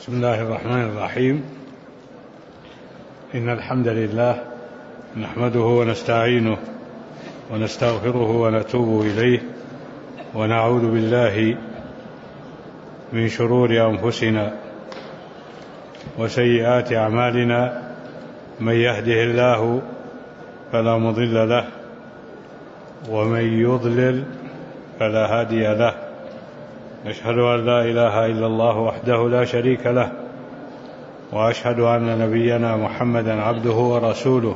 بسم الله الرحمن الرحيم. إن الحمد لله نحمده ونستعينه ونستغفره ونتوب إليه، ونعوذ بالله من شرور أنفسنا وسيئات أعمالنا. من يهده الله فلا مضل له، ومن يضلل فلا هادي له. أشهد أن لا إله إلا الله وحده لا شريك له، وأشهد أن نبينا محمدا عبده ورسوله،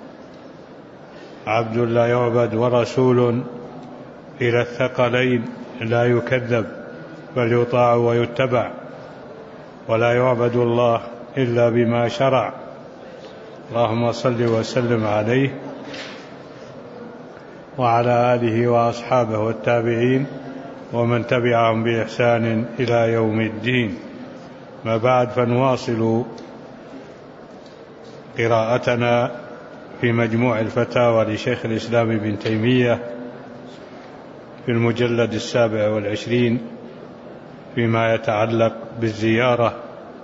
عبد لا يعبد ورسول إلى الثقلين، لا يكذب بل يطاع ويتبع، ولا يعبد الله إلا بما شرع. اللهم صل وسلم عليه وعلى آله وأصحابه والتابعين ومن تبعهم بإحسان إلى يوم الدين. ما بعد، فنواصل قراءتنا في مجموع الفتاوى لشيخ الإسلام ابن تيمية في المجلد 27 فيما يتعلق بالزيارة،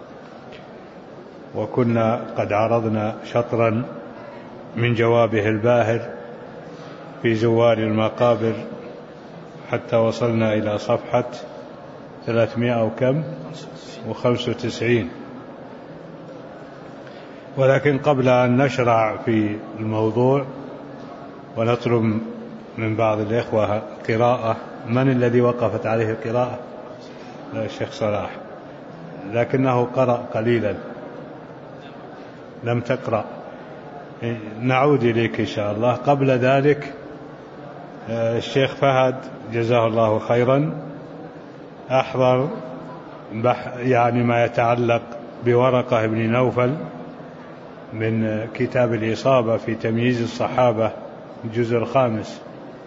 وكنا قد عرضنا شطرا من جوابه الباهر في زوار المقابر حتى وصلنا إلى صفحة 395. ولكن قبل أن نشرع في الموضوع ونطلب من بعض الإخوة قراءة. من الذي وقفت عليه القراءة؟ الشيخ صلاح، لكنه قرأ قليلا، لم تقرأ. نعود إليك إن شاء الله. قبل ذلك الشيخ فهد جزاه الله خيرا أحضر يعني ما يتعلق بورقة بن نوفل من كتاب الإصابة في تمييز الصحابة الجزء 5.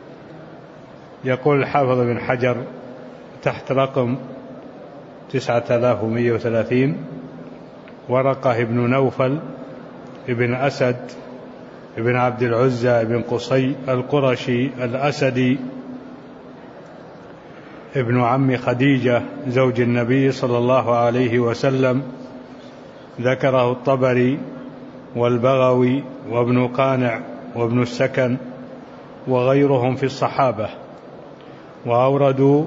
يقول الحافظ بن حجر تحت رقم 9130: ورقة بن نوفل ابن أسد ابن عبد العزى ابن قصي القرشي الأسدي، ابن عم خديجة زوج النبي صلى الله عليه وسلم. ذكره الطبري والبغوي وابن قانع وابن السكن وغيرهم في الصحابة، وأوردوا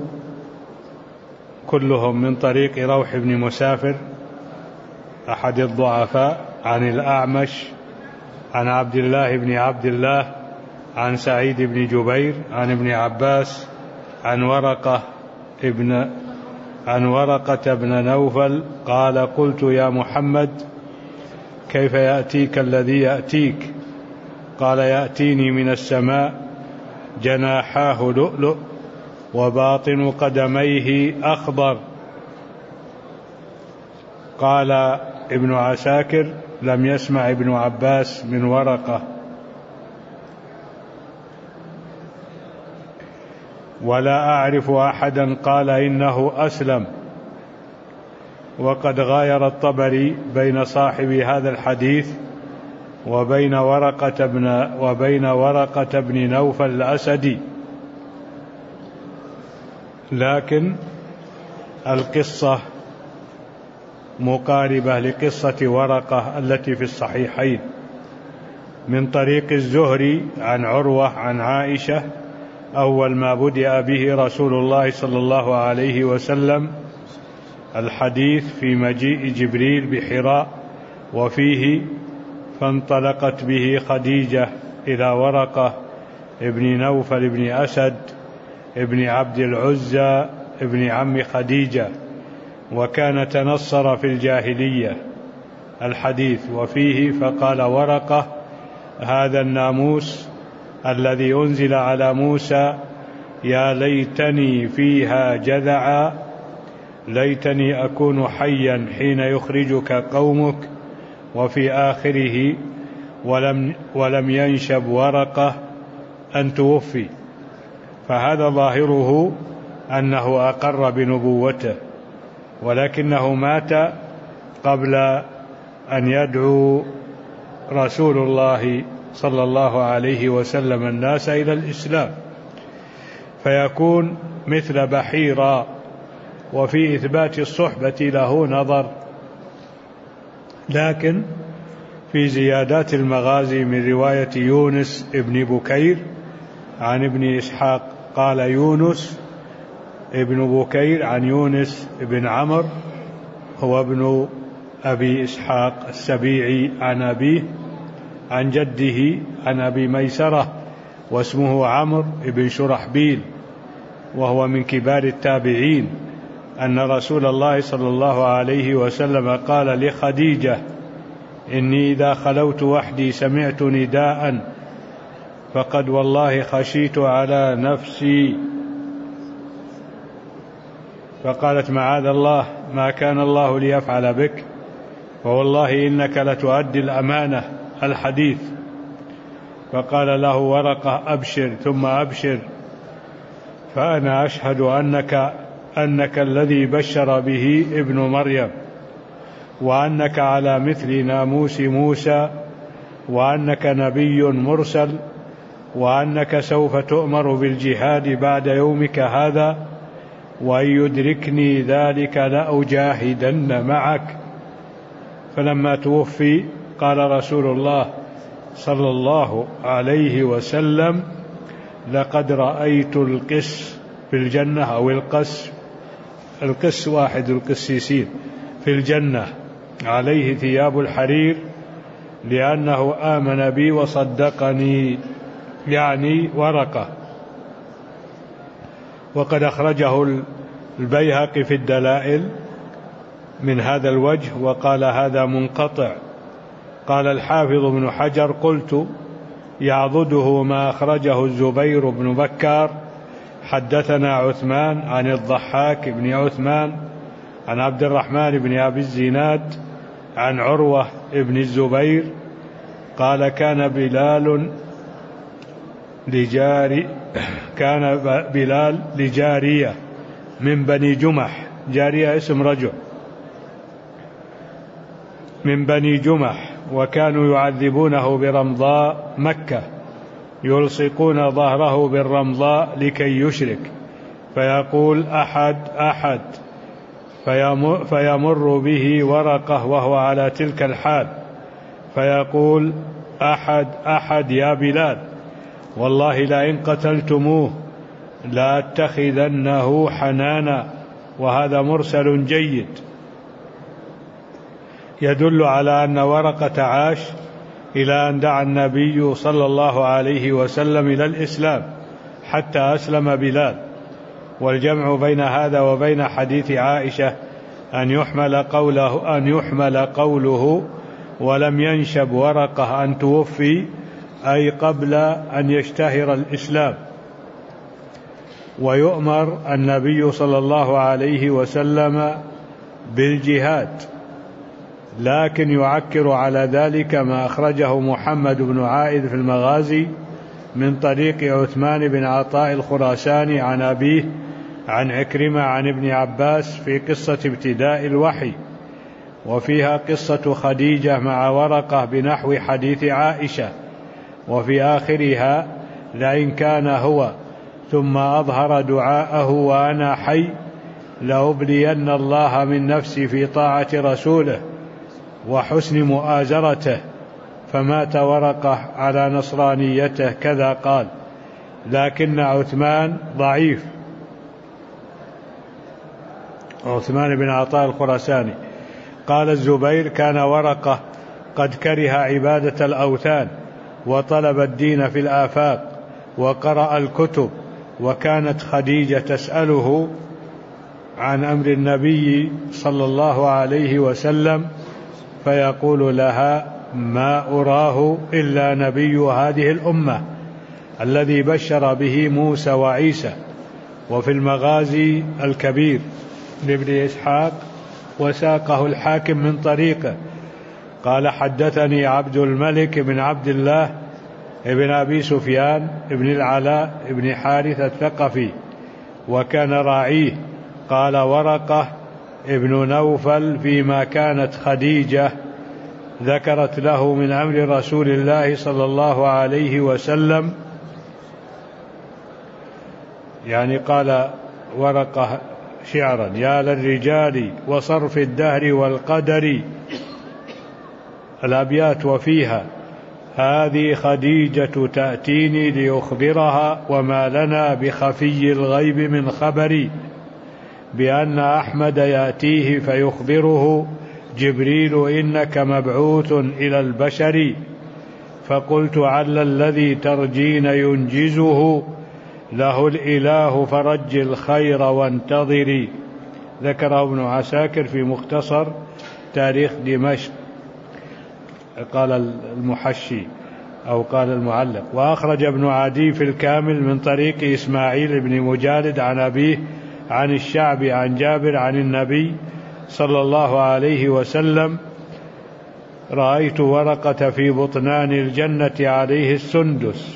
كلهم من طريق روح بن مسافر أحد الضعفاء عن الأعمش عن عبد الله بن عبد الله عن سعيد بن جبير عن ابن عباس عن ورقة بن نوفل قال: قلت يا محمد كيف يأتيك الذي يأتيك؟ قال: يأتيني من السماء جناحاه لؤلؤ وباطن قدميه أخضر. قال ابن عساكر: لم يسمع ابن عباس من ورقة، ولا أعرف أحدا قال إنه أسلم. وقد غاير الطبري بين صاحب هذا الحديث وبين ورقة بن نوفل الأسدي، لكن القصة مقاربة لقصة ورقة التي في الصحيحين من طريق الزهري عن عروة عن عائشة أول ما بدأ به رسول الله صلى الله عليه وسلم الحديث في مجيء جبريل بحراء، وفيه: فانطلقت به خديجة إلى ورقة ابن نوفل ابن أسد ابن عبد العزى ابن عم خديجة، وكان تنصر في الجاهلية. الحديث وفيه: فقال ورقة: هذا الناموس الذي أنزل على موسى، يا ليتني فيها جذعا، ليتني أكون حيا حين يخرجك قومك. وفي آخره: ولم ينشب ورقة أن توفي. فهذا ظاهره أنه أقر بنبوته، ولكنه مات قبل أن يدعو رسول الله صلى الله عليه وسلم الناس إلى الإسلام، فيكون مثل بحيرا. وفي إثبات الصحبة له نظر، لكن في زيادات المغازي من رواية يونس ابن بكير عن ابن إسحاق قال يونس ابن بكير عن يونس ابن عمرو هو ابن أبي إسحاق السبيعي عن أبيه عن جده عن أبي ميسرة واسمه عمرو بن شرحبيل وهو من كبار التابعين أن رسول الله صلى الله عليه وسلم قال لخديجة إني إذا خلوت وحدي سمعت نداء فقد والله خشيت على نفسي، فقالت معاذ الله ما كان الله ليفعل بك فوالله إنك لتؤدي الأمانة الحديث. فقال له ورقة أبشر ثم أبشر فأنا أشهد أنك الذي بشر به ابن مريم وأنك على مثل ناموس موسى وأنك نبي مرسل وأنك سوف تؤمر بالجهاد بعد يومك هذا وإن يدركني ذلك لأجاهدن معك. فلما توفي قال رسول الله صلى الله عليه وسلم لقد رأيت القس في الجنة أو القس واحد القسيسين في الجنة عليه ثياب الحرير لأنه آمن بي وصدقني، يعني ورقة. وقد أخرجه البيهقي في الدلائل من هذا الوجه وقال هذا منقطع. قال الحافظ ابن حجر قلت يعضده ما أخرجه الزبير بن بكار حدثنا عثمان عن الضحاك بن عثمان عن عبد الرحمن بن أبي الزناد عن عروة بن الزبير قال كان بلال لجارية من بني جمح، جارية اسم رجل من بني جمح، وكانوا يعذبونه برمضاء مكة يلصقون ظهره بالرمضاء لكي يشرك فيقول أحد أحد فيمر به ورقة وهو على تلك الحال فيقول أحد أحد يا بلال والله لئن قتلتموه لأتخذنه حنانا. وهذا مرسل جيد يدل على أن ورقة عاش إلى أن دعا النبي صلى الله عليه وسلم إلى الإسلام حتى أسلم بلال. والجمع بين هذا وبين حديث عائشة أن يحمل قوله ولم ينشب ورقة أن توفي أي قبل أن يشتهر الإسلام. ويؤمر النبي صلى الله عليه وسلم بالجهاد، لكن يعكر على ذلك ما أخرجه محمد بن عائد في المغازي من طريق عثمان بن عطاء الخراساني عن أبيه عن عكرمة عن ابن عباس في قصة ابتداء الوحي، وفيها قصة خديجة مع ورقة بنحو حديث عائشة، وفي آخرها لئن كان هو ثم أظهر دعاءه وأنا حي لأبلين الله من نفسي في طاعة رسوله وحسن مؤازرته، فمات ورقة على نصرانيته كذا قال. لكن عثمان ضعيف، عثمان بن عطاء الخراساني. قال الزبير كان ورقة قد كره عبادة الأوثان وطلب الدين في الآفاق وقرأ الكتب، وكانت خديجة تسأله عن أمر النبي صلى الله عليه وسلم فيقول لها ما أراه إلا نبي هذه الأمة الذي بشر به موسى وعيسى. وفي المغازي الكبير لابن إسحاق وساقه الحاكم من طريقه قال حدثني عبد الملك بن عبد الله ابن أبي سفيان ابن العلاء ابن حارث الثقفي وكان راعيه. قال ورقة ابن نوفل فيما كانت خديجة ذكرت له من أمر رسول الله صلى الله عليه وسلم، يعني قال ورقة شعرا يا للرجال وصرف الدهر والقدر الأبيات وفيها: هذه خديجة تأتيني لأخبرها وما لنا بخفي الغيب من خبري، بأن أحمد يأتيه فيخبره جبريل إنك مبعوث إلى البشر. فقلت عل الذي ترجين ينجزه، له الإله فرج الخير وانتظري. ذكره ابن عساكر في مختصر تاريخ دمشق. قال المحشي أو قال المعلق: وأخرج ابن عدي في الكامل من طريق إسماعيل بن مجالد عن أبيه عن الشعبي عن جابر عن النبي صلى الله عليه وسلم: رأيت ورقة في بطنان الجنة عليه السندس.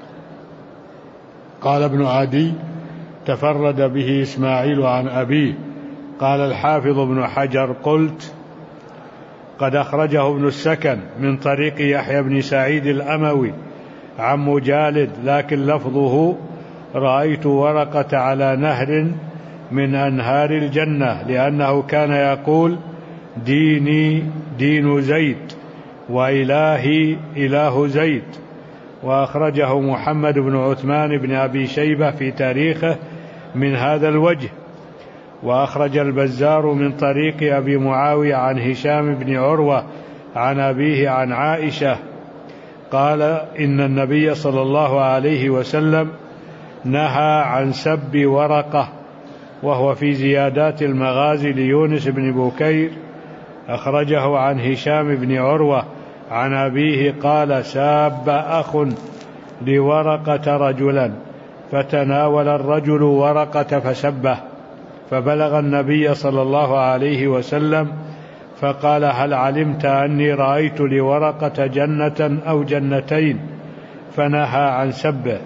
قال ابن عدي: تفرد به إسماعيل عن أبيه. قال الحافظ ابن حجر: قلت قد أخرجه ابن السكن من طريق يحيى بن سعيد الأموي عن مجالد، لكن لفظه: رأيت ورقة على نهر من أنهار الجنة، لأنه كان يقول: ديني دين زيد وإلهي إله زيد. وأخرجه محمد بن عثمان بن أبي شيبة في تاريخه من هذا الوجه. وأخرج البزار من طريق أبي معاوية عن هشام بن عروة عن أبيه عن عائشة قال: إن النبي صلى الله عليه وسلم نهى عن سب ورقة، وهو في زيادات المغازي ليونس بن بكير. أخرجه عن هشام بن عروة عن أبيه قال: ساب أخ لورقة رجلا، فتناول الرجل ورقة فسبه، فبلغ النبي صلى الله عليه وسلم فقال: هل علمت أني رأيت لورقة جنة أو جنتين؟ فنهى عن سبه.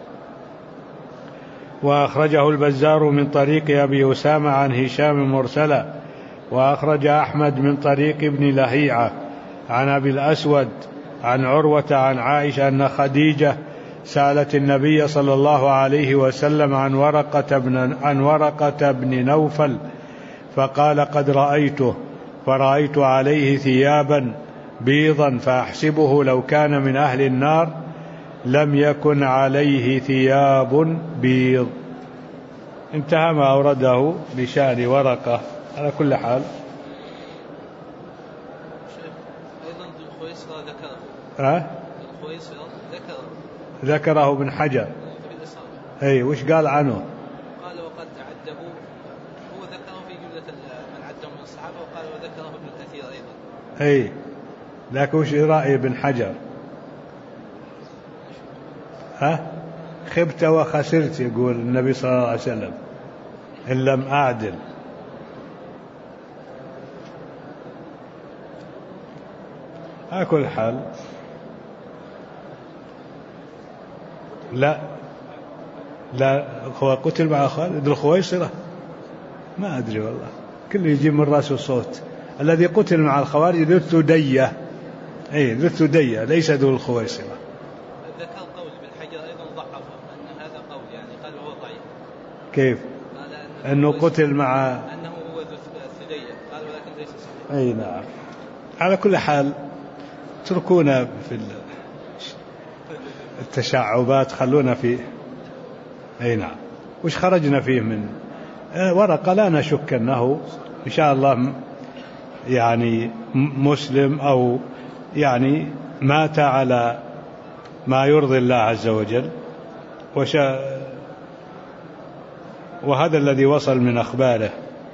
وأخرجه البزار من طريق أبي أسامة عن هشام مرسلا. وأخرج أحمد من طريق ابن لهيعة عن أبي الأسود عن عروة عن عائشة أن خديجة سألت النبي صلى الله عليه وسلم عن ورقة بن نوفل، فقال: قد رأيته، فرأيت عليه ثيابا بيضا، فأحسبه لو كان من أهل النار لم يكن عليه ثياب بيض. انتهى ما أورده بشأن ورقة. على كل حال أيضا الخويصرة ذكره. ذكره ابن حجر. أي وش قال عنه؟ قال: وقد عدبوا، هو ذكره في جملة من عدهم من الصحابة، وقال: وذكره ابن الأثير أيضا. أي لكن وش رأي ابن حجر؟ خبت وخسرت، يقول النبي صلى الله عليه وسلم، إن لم أعدل. على كل حال لا هو قتل مع خالد الخويصرة، ما أدري والله، كله يجيب من رأسه الصوت. الذي قتل مع الخوارج ذو الثدية، ذو الثدية ليس ذو الخويصرة. ذكر قول ابن حجر أيضا ضعف أن هذا قول، يعني قال هو ضعيف. كيف؟ أنه قتل مع أنه هو ذو الثدية، قال ولكن ليس صحيح. أي نعم. على كل حال تركونا في التشعبات، خلونا في أي نعم. وش خرجنا فيه من ورقة؟ لا نشك أنه إن شاء الله يعني مسلم، أو يعني مات على ما يرضي الله عز وجل، وهذا الذي وصل من أخباره.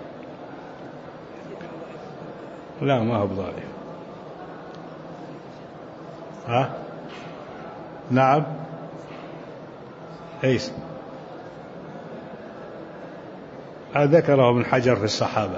لا ما هو بضعيف. نعم. ايش ذكره ابن حجر في الصحابة،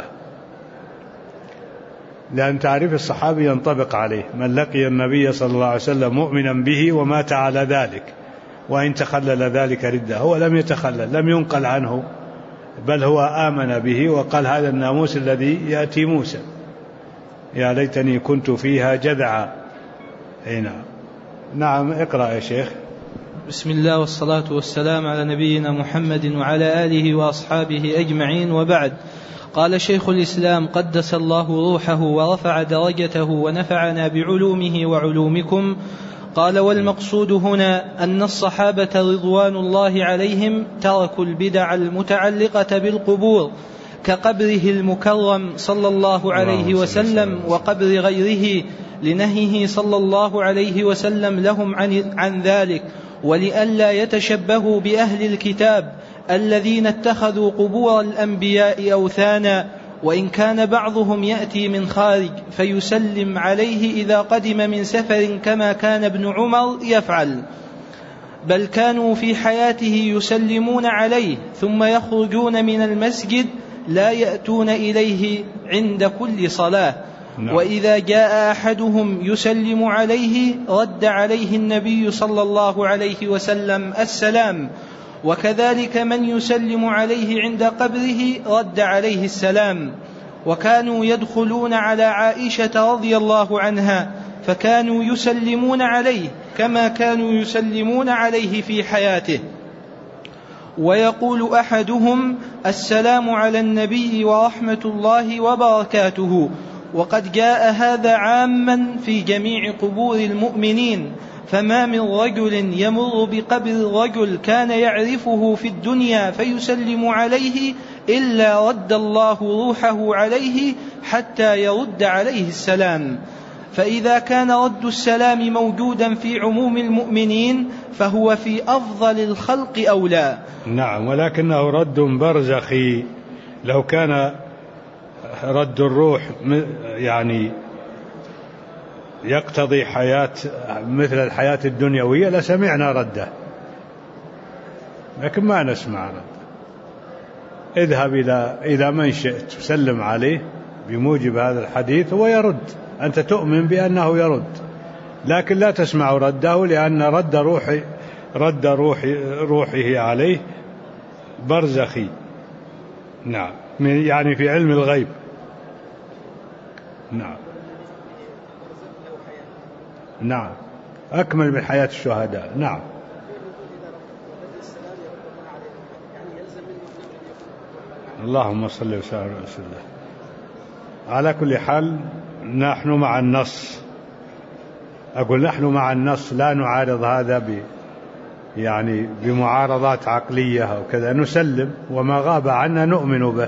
لأن تعريف الصحابي ينطبق عليه: من لقي النبي صلى الله عليه وسلم مؤمنا به ومات على ذلك، وإن تخلل ذلك ردة. هو لم يتخلل، لم ينقل عنه، بل هو آمن به وقال: هذا الناموس الذي يأتي موسى، يا ليتني كنت فيها جذعا. نعم اقرأ يا شيخ. بسم الله والصلاة والسلام على نبينا محمد وعلى آله وأصحابه أجمعين، وبعد. قال شيخ الإسلام قدس الله روحه ورفع درجته ونفعنا بعلومه وعلومكم. قال: والمقصود هنا أن الصحابة رضوان الله عليهم تركوا البدع المتعلقة بالقبور كقبره المكرم صلى الله عليه وسلم وقبر غيره، لنهيه صلى الله عليه وسلم لهم عن ذلك، ولئلا يتشبهوا بأهل الكتاب الذين اتخذوا قبور الأنبياء أوثانا، وإن كان بعضهم يأتي من خارج فيسلم عليه إذا قدم من سفر كما كان ابن عمر يفعل، بل كانوا في حياته يسلمون عليه ثم يخرجون من المسجد لا يأتون إليه عند كل صلاة. وإذا جاء أحدهم يسلم عليه رد عليه النبي صلى الله عليه وسلم السلام، وكذلك من يسلم عليه عند قبره رد عليه السلام. وكانوا يدخلون على عائشة رضي الله عنها فكانوا يسلمون عليه كما كانوا يسلمون عليه في حياته، ويقول أحدهم: السلام على النبي ورحمة الله وبركاته. وقد جاء هذا عاما في جميع قبور المؤمنين، فما من رجل يمر بقبر رجل كان يعرفه في الدنيا فيسلم عليه إلا رد الله روحه عليه حتى يرد عليه السلام. فإذا كان رد السلام موجودا في عموم المؤمنين فهو في أفضل الخلق أولى. نعم، ولكنه رد برزخي. لو كان رد الروح يعني يقتضي حياة مثل الحياة الدنيوية لسمعنا رده، لكن ما نسمع رده. اذهب إلى من شئت سلم عليه بموجب هذا الحديث ويرد، أنت تؤمن بأنه يرد، لكن لا تسمع رده، لأن رد روحه عليه برزخي. نعم، يعني في علم الغيب. نعم أكمل من حياة الشهداء. نعم. اللهم صل وسلم على رسول الله. على كل حال نحن مع النص، أقول نحن مع النص، لا نعارض هذا يعني بمعارضات عقلية أو كذا، نسلم وما غاب عنا نؤمن به.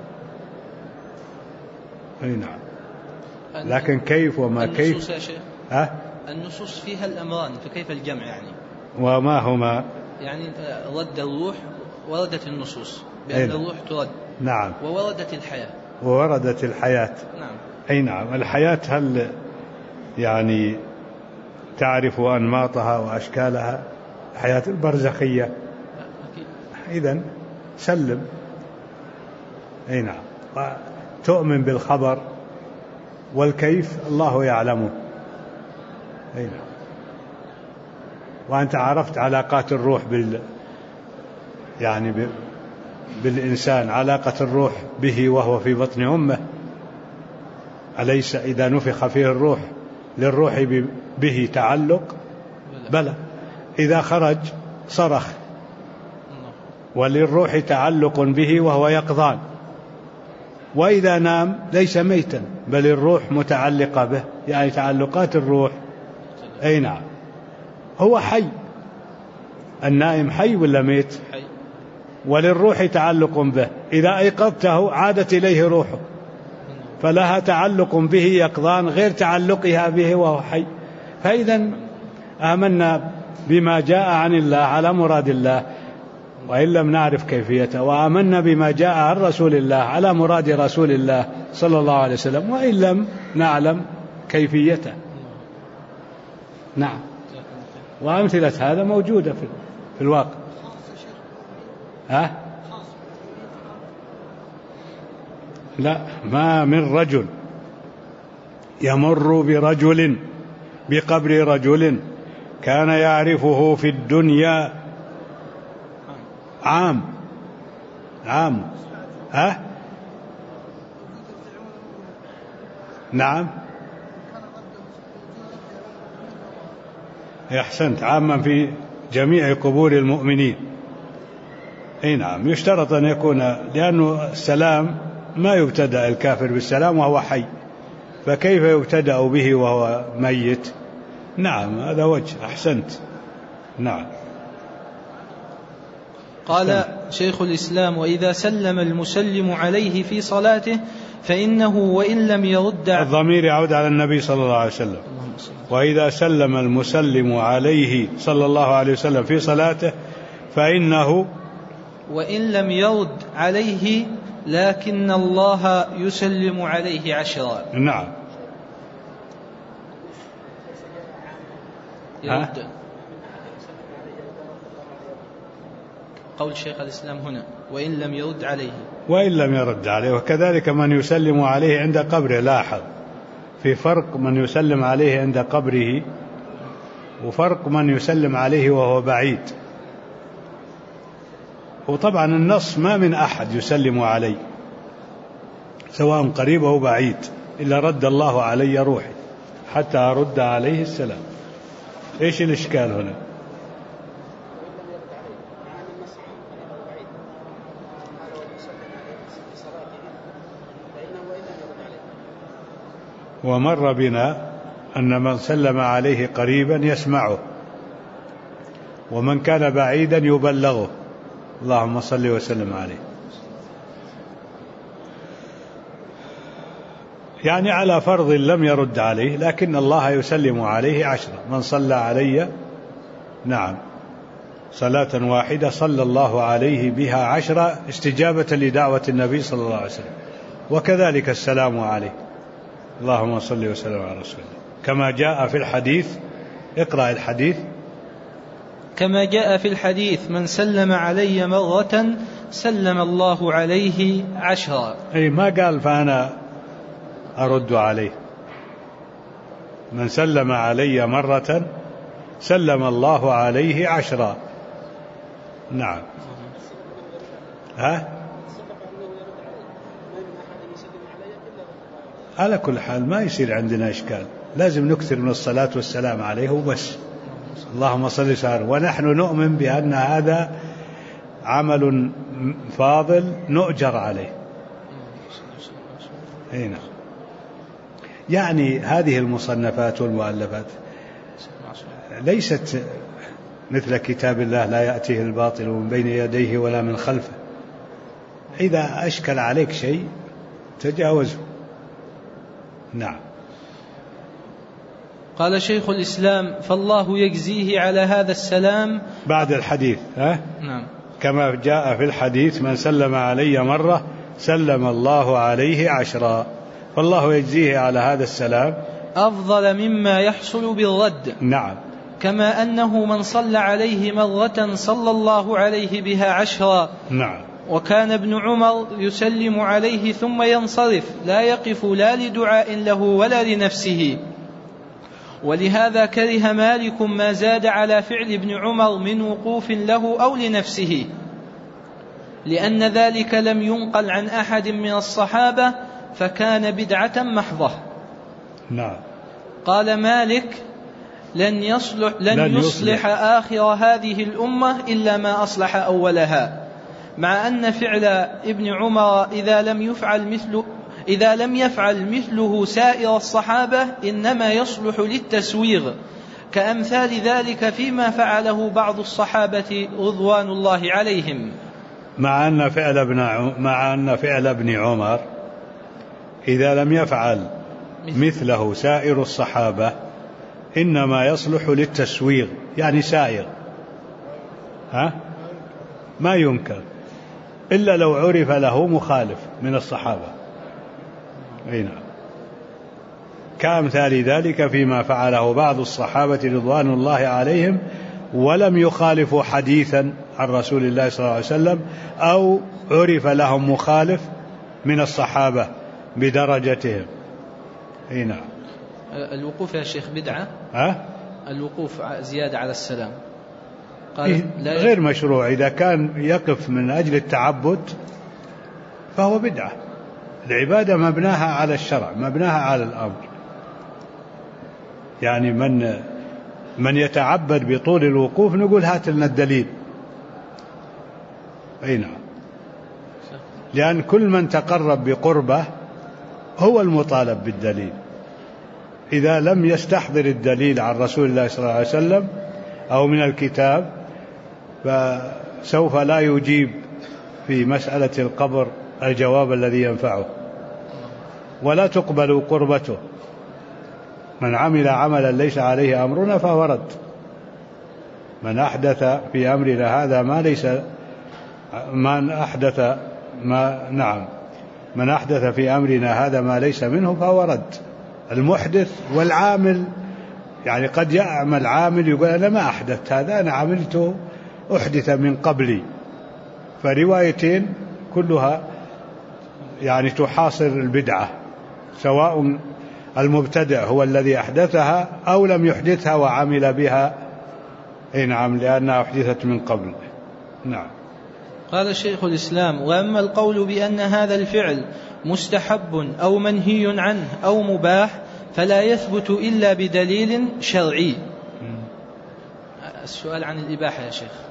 نعم، لكن كيف وما كيف يا شيخ؟ النصوص فيها الأمران، فكيف الجمع يعني؟ وما هما؟ يعني رد الروح وردت النصوص بأن الروح ترد. نعم. ووردت الحياة. نعم. أي نعم. الحياة هل يعني تعرف أنماطها وأشكالها؟ الحياة البرزخية. إذن سلم. أي نعم. تؤمن بالخبر، والكيف الله يعلمه. أي نعم. وأنت عرفت علاقات الروح يعني بالإنسان، علاقة الروح به وهو في بطن أمه، أليس إذا نفخ فيه الروح للروح به تعلق؟ بلى. إذا خرج صرخ، وللروح تعلق به وهو يقظان. وإذا نام ليس ميتا، بل الروح متعلقة به، يعني تعلقات الروح. أي نعم. هو حي. النائم حي ولا ميت؟ حي. وللروح تعلق به، إذا أيقظته عادت إليه روحه، فلها تعلق به يقظان غير تعلقها به وهو حي. فإذا آمنا بما جاء عن الله على مراد الله وإن لم نعرف كيفيته، وآمنا بما جاء عن رسول الله على مراد رسول الله صلى الله عليه وسلم وإن لم نعلم كيفيته. نعم. وأمثلة هذا موجودة في الواقع. لا، ما من رجل يمر بقبر رجل كان يعرفه في الدنيا عام نعم. أحسنت، عاما في جميع قبور المؤمنين. أي نعم. يشترط أن يكون، لأنه السلام ما يبتدأ الكافر بالسلام وهو حي، فكيف يبتدأ به وهو ميت؟ نعم هذا وجه. أحسنت. نعم. قال شيخ الإسلام: وإذا سلم المسلم عليه في صلاته فإنه وإن لم يرد. الضمير يعود على النبي صلى الله عليه وسلم. وإذا سلم المسلم عليه صلى الله عليه وسلم في صلاته فإنه وإن لم يرد عليه لكن الله يسلم عليه 10. نعم. يرد. قول شيخ الإسلام هنا وإن لم يرد عليه. وإن لم يرد عليه. وكذلك من يسلم عليه عند قبره. لاحظ في فرق من يسلم عليه عند قبره وفرق من يسلم عليه وهو بعيد. وطبعا النص ما من أحد يسلم علي سواء قريب أو بعيد إلا رد الله علي روحي حتى أرد عليه السلام. إيش الإشكال هنا؟ ومر بنا أن من سلم عليه قريبا يسمعه ومن كان بعيدا يبلغه. اللهم صل وسلم عليه. يعني على فرض لم يرد عليه لكن الله يسلم عليه 10. من صلى علي نعم صلاة واحدة صلى الله عليه بها 10 استجابة لدعوة النبي صلى الله عليه وسلم. وكذلك السلام عليه. اللهم صل وسلم على رسول الله كما جاء في الحديث. اقرأ الحديث. كما جاء في الحديث: من سلم علي مرة سلم الله عليه 10. أي ما قال فأنا أرد عليه. من سلم علي مرة سلم الله عليه 10. نعم. على كل حال ما يصير عندنا إشكال. لازم نكثر من الصلاة والسلام عليه وبس. اللهم صل وسلم. ونحن نؤمن بأن هذا عمل فاضل نؤجر عليه. هنا يعني هذه المصنفات والمؤلفات ليست مثل كتاب الله لا يأتيه الباطل من بين يديه ولا من خلفه. إذا أشكل عليك شيء تجاوزه. نعم. قال شيخ الإسلام: فالله يجزيه على هذا السلام بعد الحديث. نعم. كما جاء في الحديث: من سلم علي مرة سلم الله عليه 10. فالله يجزيه على هذا السلام أفضل مما يحصل بالرد. نعم. كما أنه من صلى عليه مرة صلى الله عليه بها 10. نعم. وكان ابن عمر يسلم عليه ثم ينصرف لا يقف لا لدعاء له ولا لنفسه. ولهذا كره مالك ما زاد على فعل ابن عمر من وقوف له أو لنفسه، لأن ذلك لم ينقل عن أحد من الصحابة فكان بدعة محضة. نعم. قال مالك: لن يصلح آخر هذه الأمة إلا ما أصلح أولها، مع أن فعل ابن عمر إذا لم يفعل مثله سائر الصحابة إنما يصلح للتسويغ، كأمثال ذلك فيما فعله بعض الصحابة رضوان الله عليهم. مع أن فعل ابن عمر إذا لم يفعل مثله سائر الصحابة إنما يصلح للتسويغ، يعني سائر ما ينكر إلا لو عرف له مخالف من الصحابة. نعم. كأمثال ذلك فيما فعله بعض الصحابة رضوان الله عليهم ولم يخالفوا حديثا عن رسول الله صلى الله عليه وسلم أو عرف لهم مخالف من الصحابة بدرجتهم. نعم. الوقوف يا شيخ بدعة. الوقوف زيادة على السلام قال غير مشروع. إذا كان يقف من أجل التعبد فهو بدعة. العبادة مبناها على الشرع، مبناها على الأمر. يعني من يتعبد بطول الوقوف نقول هات لنا الدليل. نعم. لأن كل من تقرب بقربه هو المطالب بالدليل. إذا لم يستحضر الدليل عن رسول الله صلى الله عليه وسلم أو من الكتاب فسوف لا يجيب في مسألة القبر الجواب الذي ينفعه، ولا تقبل قربته. من عمل عملا ليس عليه أمرنا فهو رد. من أحدث في أمرنا هذا ما ليس من أحدث في أمرنا هذا ما ليس منه فهو رد. المحدث والعامل، يعني قد يعمل عامل يقول أنا ما أحدثت هذا، أنا عملته أحدث من قبلي. فروايتين كلها يعني تحاصر البدعة، سواء المبتدع هو الذي أحدثها أو لم يحدثها وعمل بها، نعم، لأنها أحدثت من قبل. نعم. قال شيخ الإسلام: وأما القول بأن هذا الفعل مستحب أو منهي عنه أو مباح فلا يثبت إلا بدليل شرعي. السؤال عن الإباحة يا شيخ.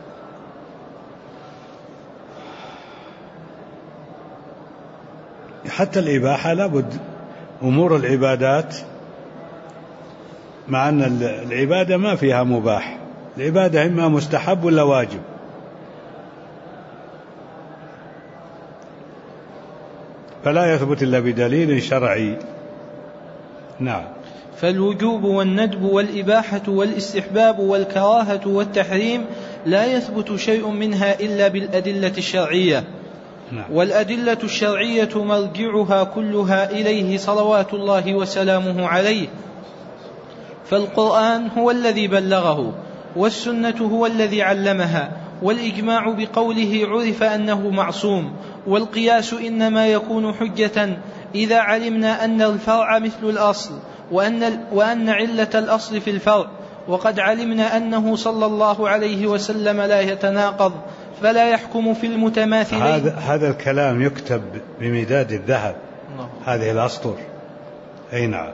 حتى الإباحة لابد، أمور العبادات، مع أن العبادة ما فيها مباح، العبادة إما مستحب ولا واجب. فلا يثبت إلا بدليل شرعي. نعم. فالوجوب والندب والإباحة والاستحباب والكراهة والتحريم لا يثبت شيء منها إلا بالأدلة الشرعية. نعم. والأدلة الشرعية مرجعها كلها إليه صلوات الله وسلامه عليه. فالقرآن هو الذي بلغه، والسنة هو الذي علمها، والإجماع بقوله عرف أنه معصوم، والقياس إنما يكون حجة إذا علمنا أن الفرع مثل الأصل، وأن علة الأصل في الفرع، وقد علمنا أنه صلى الله عليه وسلم لا يتناقض، فلا يحكم في المتماثلين. هذا الكلام يكتب بمداد الذهب، هذه الأسطر. أي نعم.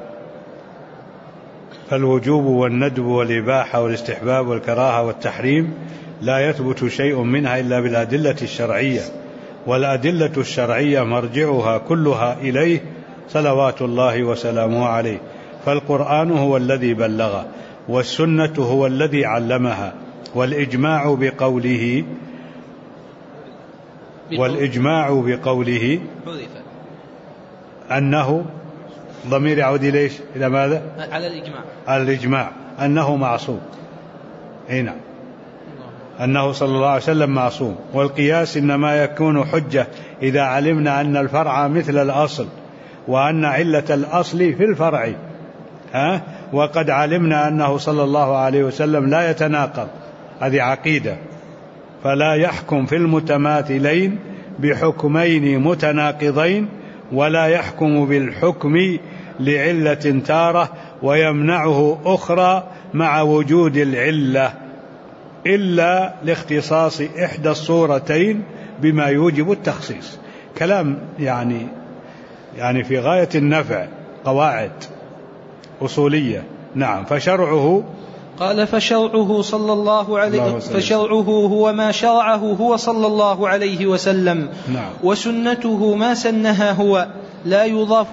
فالوجوب والندب والإباحة والاستحباب والكراهة والتحريم لا يثبت شيء منها إلا بالأدلة الشرعية، والأدلة الشرعية مرجعها كلها إليه صلوات الله وسلامه عليه. فالقرآن هو الذي بلغ، والسنة هو الذي علمها، والإجماع بقوله أنه ضمير يعود إليش؟ إلى ماذا؟ على الإجماع أنه معصوم. هنا أنه صلى الله عليه وسلم معصوم. والقياس إنما يكون حجة إذا علمنا أن الفرع مثل الأصل، وأن علة الأصل في الفرع، وقد علمنا أنه صلى الله عليه وسلم لا يتناقض. هذه عقيدة. فلا يحكم في المتماثلين بحكمين متناقضين، ولا يحكم بالحكم لعلة تارة ويمنعه أخرى مع وجود العلة، إلا لاختصاص إحدى الصورتين بما يوجب التخصيص. كلام يعني في غاية النفع، قواعد أصولية. نعم. فشرعه، قال فشرعه صلى الله عليه فشرعه هو ما شرعه هو صلى الله عليه وسلم. نعم. وسنته ما سنها هو، لا يضاف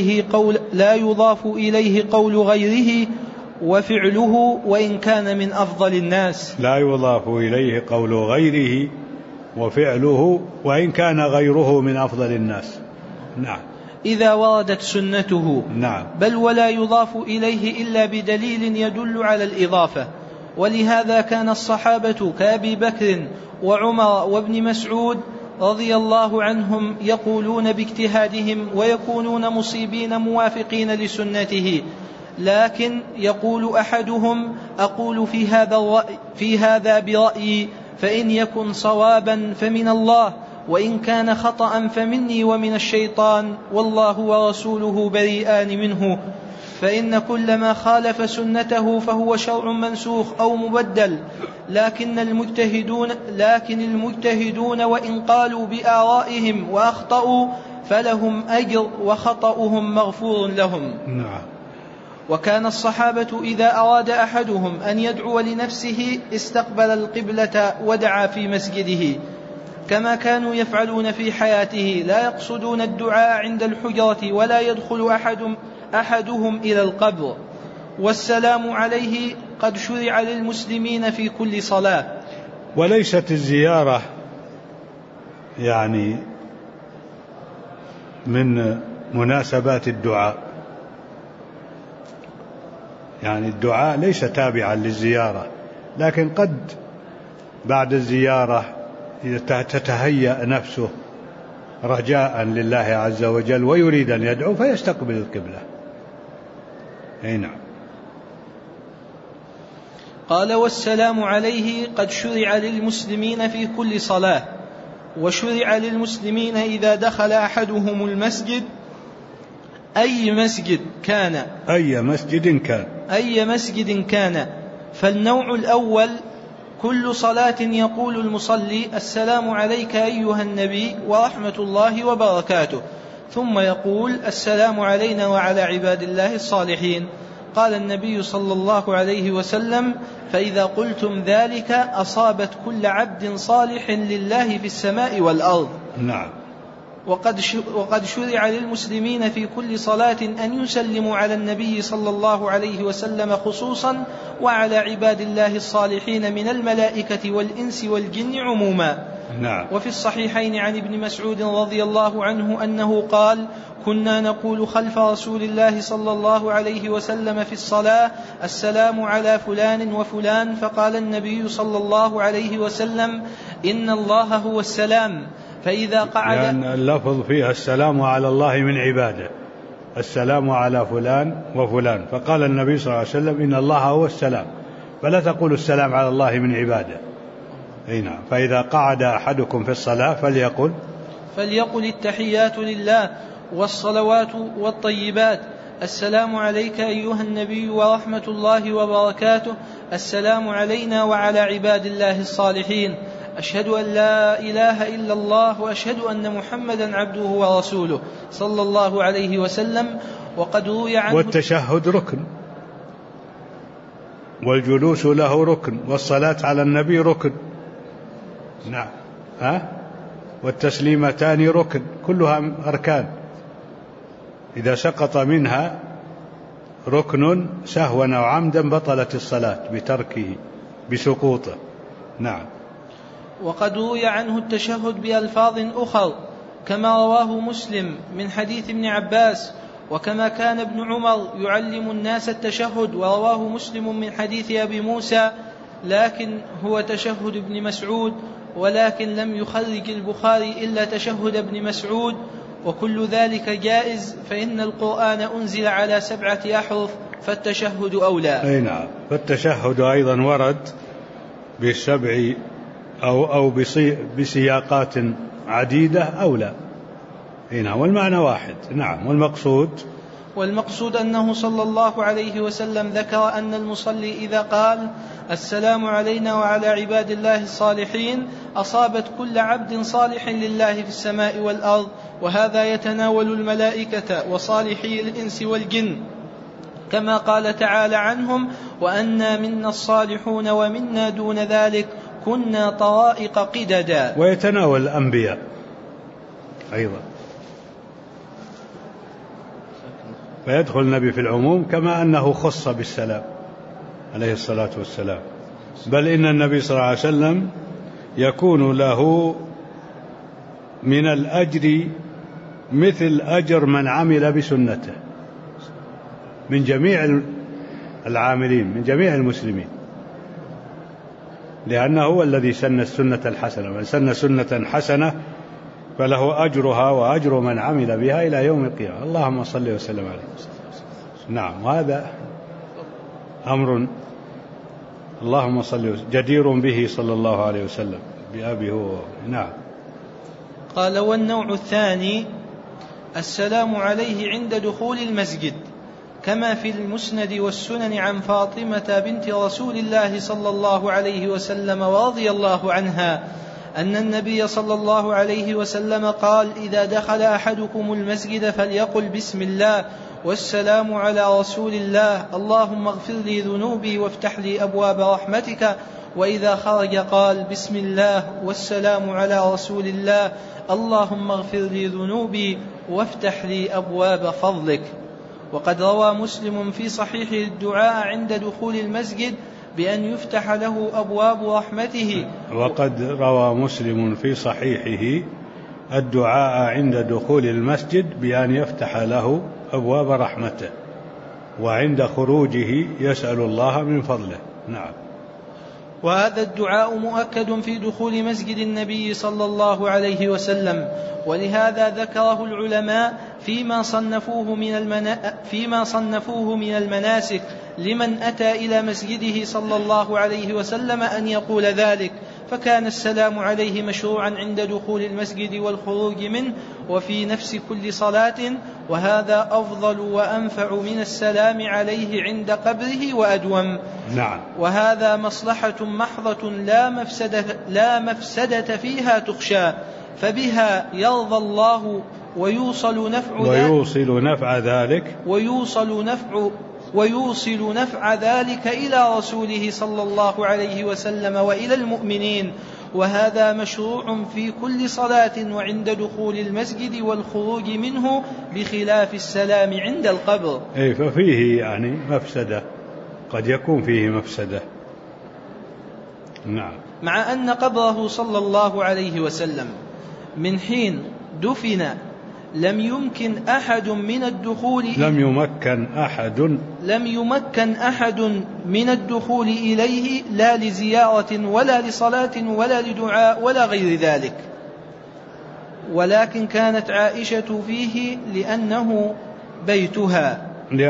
إليه قول غيره وفعله وإن كان من أفضل الناس. لا يضاف إليه قول غيره وفعله وإن كان غيره من أفضل الناس. نعم. إذا وردت سنته. نعم. بل ولا يضاف إليه إلا بدليل يدل على الإضافة. ولهذا كان الصحابة كأبي بكر وعمر وابن مسعود رضي الله عنهم يقولون باجتهادهم ويكونون مصيبين موافقين لسنته، لكن يقول أحدهم أقول في هذا برأيي، فإن يكن صوابا فمن الله، وإن كان خطأ فمني ومن الشيطان، والله ورسوله بريئان منه. فإن كل ما خالف سنته فهو شرع منسوخ أو مبدل. لكن المجتهدون وإن قالوا بآرائهم وأخطأوا فلهم أجر وخطأهم مغفور لهم. نعم. وكان الصحابة إذا أراد أحدهم أن يدعو لنفسه استقبل القبلة ودعا في مسجده، كما كانوا يفعلون في حياته، لا يقصدون الدعاء عند الحجرة ولا يدخل أحدهم إلى القبر. والسلام عليه قد شرع للمسلمين في كل صلاة. وليست الزيارة يعني من مناسبات الدعاء، يعني الدعاء ليس تابعا للزيارة، لكن قد بعد الزيارة تتهيأ نفسه رجاء لله عز وجل ويريد أن يدعو فيستقبل القبلة. أي نعم. قال: والسلام عليه قد شرع للمسلمين في كل صلاة. وشرع للمسلمين إذا دخل أحدهم المسجد، أي مسجد كان. فالنوع الأول كل صلاة يقول المصلي: السلام عليك أيها النبي ورحمة الله وبركاته، ثم يقول: السلام علينا وعلى عباد الله الصالحين. قال النبي صلى الله عليه وسلم: فإذا قلتم ذلك أصابت كل عبد صالح لله في السماء والأرض. نعم. وقد شرع للمسلمين في كل صلاة أن يسلموا على النبي صلى الله عليه وسلم خصوصا، وعلى عباد الله الصالحين من الملائكة والإنس والجن عموما. نعم. وفي الصحيحين عن ابن مسعود رضي الله عنه أنه قال: كنا نقول خلف رسول الله صلى الله عليه وسلم في الصلاة: السلام على فلان وفلان، فقال النبي صلى الله عليه وسلم: إن الله هو السلام، فإذا قعد، لأن اللفظ فيها السلام على الله من عباده، السلام على فلان وفلان، فقال النبي صلى الله عليه وسلم: إن الله هو السلام، فلا تقول السلام على الله من عباده. أي نعم. فإذا قعد أحدكم في الصلاة فليقل التحيات لله والصلوات والطيبات: السلام عليك أيها النبي ورحمة الله وبركاته، السلام علينا وعلى عباد الله الصالحين، أشهد أن لا إله إلا الله وأشهد أن محمدا عبده ورسوله صلى الله عليه وسلم. وقد روي عنه والتشهد ركن، والجلوس له ركن، والصلاة على النبي ركن. نعم. والتسليمتان ركن، كلها أركان، إذا سقط منها ركن سهوا أو عمدا بطلت الصلاة بتركه بسقوطه. نعم. وقد روي عنه التشهد بألفاظ أخر كما رواه مسلم من حديث ابن عباس، وكما كان ابن عمر يعلم الناس التشهد، ورواه مسلم من حديث أبي موسى، لكن هو تشهد ابن مسعود، ولكن لم يخرج البخاري إلا تشهد ابن مسعود، وكل ذلك جائز، فإن القرآن أنزل على 7 أحرف، فالتشهد أولى. أي نعم. فالتشهد أيضا ورد ب7 أو بسياقات عديدة أولى. أي نعم. والمعنى واحد. نعم. والمقصود أنه صلى الله عليه وسلم ذكر أن المصلي إذا قال: السلام علينا وعلى عباد الله الصالحين، أصابت كل عبد صالح لله في السماء والأرض، وهذا يتناول الملائكة وصالحي الإنس والجن، كما قال تعالى عنهم: وأنا منا الصالحون ومنا دون ذلك كنا طرائق قددا. ويتناول الأنبياء أيضا، فيدخل النبي في العموم، كما أنه خص بالسلام عليه الصلاة والسلام. بل إن النبي صلى الله عليه وسلم يكون له من الأجر مثل أجر من عمل بسنته من جميع العاملين من جميع المسلمين، لأنه هو الذي سن السنة الحسنة، من سن سنة حسنة فله أجرها وأجر من عمل بها إلى يوم القيامة. اللهم صل وسلم عليه. نعم. وهذا أمر اللهم صل وسلم جدير به صلى الله عليه وسلم بأبي هو. نعم. قال: والنوع الثاني السلام عليه عند دخول المسجد، كما في المسند والسنن عن فاطمة بنت رسول الله صلى الله عليه وسلم ورضي الله عنها أن النبي صلى الله عليه وسلم قال: إذا دخل أحدكم المسجد فليقل بسم الله والسلام على رسول الله، اللهم اغفر لي ذنوبي وافتح لي أبواب رحمتك وإذا خرج قال بسم الله والسلام على رسول الله، اللهم اغفر لي ذنوبي وافتح لي أبواب فضلك. وقد روى مسلم في صحيحه الدعاء عند دخول المسجد بأن يفتح له أبواب رحمته. وقد روى مسلم في صحيحه الدعاء عند دخول المسجد بأن يفتح له أبواب رحمته، وعند خروجه يسأل الله من فضله. نعم. وهذا الدعاء مؤكد في دخول مسجد النبي صلى الله عليه وسلم، ولهذا ذكره العلماء فيما صنفوه من المناسك لمن أتى إلى مسجده صلى الله عليه وسلم أن يقول ذلك، فكان السلام عليه مشروعا عند دخول المسجد والخروج منه وفي نفس كل صلاة، وهذا أفضل وأنفع من السلام عليه عند قبره وأدوم. نعم. وهذا مصلحة محضة لا مفسدة فيها تخشى، فبها يرضى الله ويوصل نفع ذلك إلى رسوله صلى الله عليه وسلم وإلى المؤمنين. وهذا مشروع في كل صلاة وعند دخول المسجد والخروج منه، بخلاف السلام عند القبر. ففيه يعني مفسدة، قد يكون فيه مفسدة. نعم. مع أن قبره صلى الله عليه وسلم من حين دفن لم يمكن أحد من الدخول إليه لا لزيارة ولا لصلاة ولا لدعاء ولا غير ذلك، ولكن كانت عائشة فيه لأنه بيتها،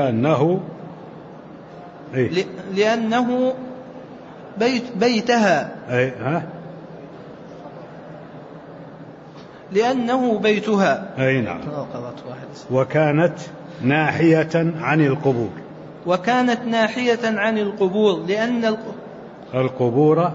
لأنه بيتها، لأنه بيتها. أي نعم. وكانت ناحية عن القبور، لأن القبور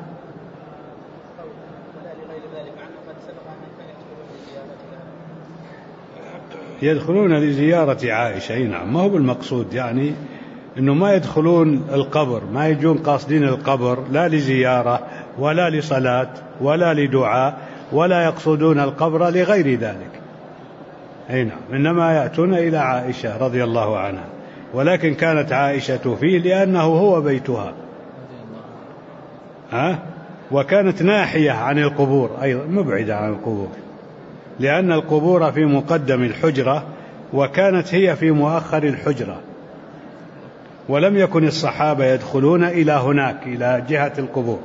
يدخلون لزيارة عائشة. أي نعم. ما هو بالمقصود يعني إنه ما يدخلون القبر، ما يجون قاصدين القبر لا لزيارة ولا لصلاة ولا لدعاء، ولا يقصدون القبر لغير ذلك. أي نعم. إنما يأتون إلى عائشة رضي الله عنها، ولكن كانت عائشة فيه لأنه هو بيتها، وكانت ناحية عن القبور، أيضا مبعدة عن القبور، لأن القبور في مقدم الحجرة وكانت هي في مؤخر الحجرة، ولم يكن الصحابة يدخلون إلى هناك إلى جهة القبور.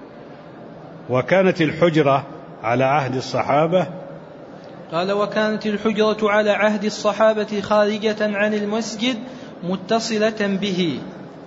وكانت الحجرة على عهد الصحابة، قال وكانت الحجرة على عهد الصحابة خارجة عن المسجد متصلة به،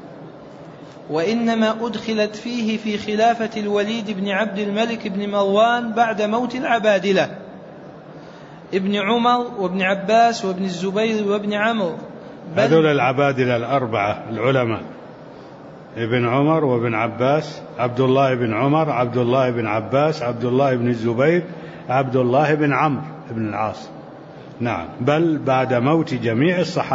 وإنما أدخلت فيه في خلافة الوليد بن عبد الملك بن مروان بعد موت العبادلة ابن عمر وابن عباس وابن الزبير وابن عمرو. هذول العبادلة الأربعة العلماء، ابن عمر وابن عباس، عبد الله بن عمر، عبد الله بن عباس، عبد الله بن الزبير، عبد الله بن عمرو بن العاص. نعم. بل بعد موت جميع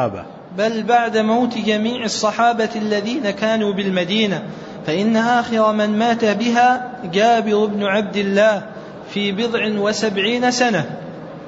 الصحابة الذين كانوا بالمدينة، فإن آخر من مات بها جابر بن عبد الله في 70 سنة،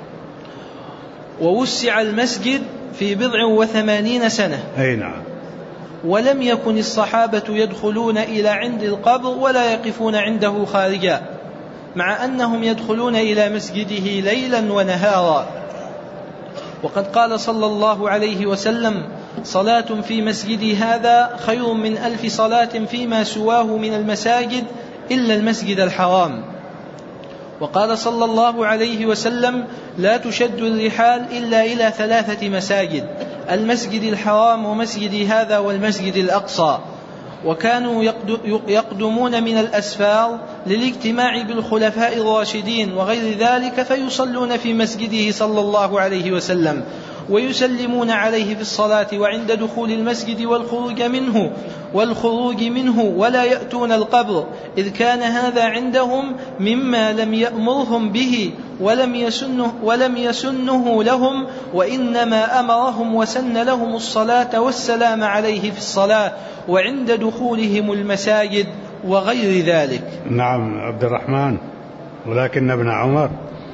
ووسع المسجد في 80 سنة. أي نعم. ولم يكن الصحابة يدخلون إلى عند القبر ولا يقفون عنده خارجا، مع أنهم يدخلون إلى مسجده ليلا ونهارا. وقد قال صلى الله عليه وسلم: صلاة في مسجدي هذا خير من 1000 صلاة فيما سواه من المساجد إلا المسجد الحرام. وقال صلى الله عليه وسلم: لا تشد الرحال إلا إلى 3 مساجد: المسجد الحرام ومسجدي هذا والمسجد الأقصى. وكانوا يقدمون من الأسفار للاجتماع بالخلفاء الراشدين وغير ذلك، فيصلون في مسجده صلى الله عليه وسلم، ويسلمون عليه في الصلاة وعند دخول المسجد والخروج منه ولا يأتون القبر، إذ كان هذا عندهم مما لم يأمرهم به ولم يسنه لهم، وإنما أمرهم وسن لهم الصلاة والسلام عليه في الصلاة وعند دخولهم المساجد وغير ذلك. نعم عبد الرحمن. ولكن ابن عمر،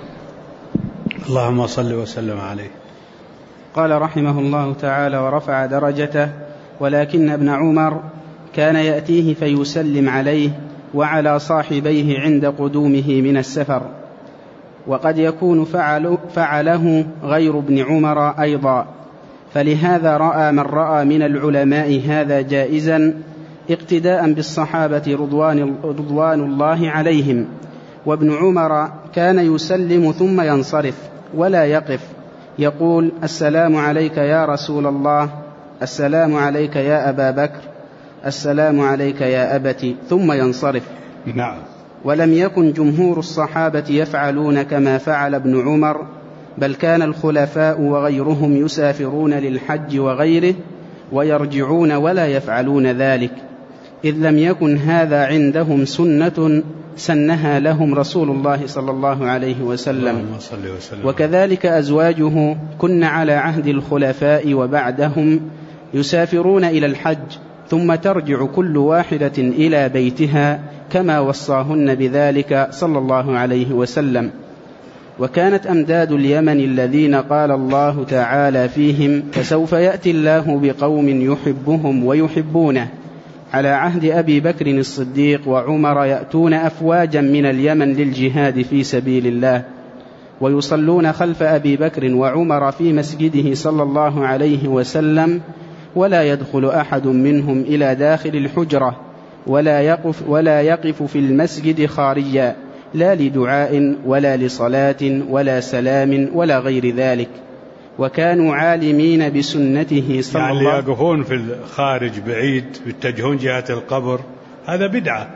اللهم صل وسلم عليه. قال رحمه الله تعالى: ورفع درجته. ولكن ابن عمر كان يأتيه فيسلم عليه وعلى صاحبيه عند قدومه من السفر، وقد يكون فعله غير ابن عمر أيضا، فلهذا رأى من رأى من العلماء هذا جائزا اقتداء بالصحابة رضوان الله عليهم. وابن عمر كان يسلم ثم ينصرف ولا يقف، يقول: السلام عليك يا رسول الله، السلام عليك يا أبا بكر، السلام عليك يا أبت، ثم ينصرف. نعم. ولم يكن جمهور الصحابة يفعلون كما فعل ابن عمر، بل كان الخلفاء وغيرهم يسافرون للحج وغيره ويرجعون ولا يفعلون ذلك، إذ لم يكن هذا عندهم سنة سنها لهم رسول الله صلى الله عليه وسلم. وكذلك أزواجه كن على عهد الخلفاء وبعدهم يسافرون إلى الحج ثم ترجع كل واحدة إلى بيتها كما وصاهن بذلك صلى الله عليه وسلم. وكانت أمداد اليمن الذين قال الله تعالى فيهم: فسوف يأتي الله بقوم يحبهم ويحبونه، على عهد أبي بكر الصديق وعمر يأتون أفواجا من اليمن للجهاد في سبيل الله، ويصلون خلف أبي بكر وعمر في مسجده صلى الله عليه وسلم، ولا يدخل أحد منهم إلى داخل الحجرة، ولا يقف في المسجد خارجا، لا لدعاء ولا لصلاة ولا سلام ولا غير ذلك. وكانوا عالمين بسنته صلى الله عليه وسلم. يعني يقفون في الخارج بعيد يتجهون جهة القبر، هذا بدعة،